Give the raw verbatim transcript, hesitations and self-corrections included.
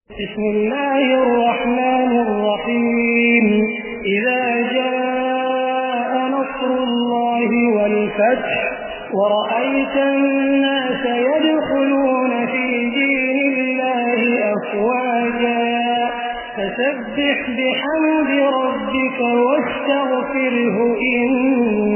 بسم الله الرحمن الرحيم إذا جاء نصر الله والفتح ورأيت الناس يدخلون في دين الله أفواجا فسبح بحمد ربك واستغفره إنه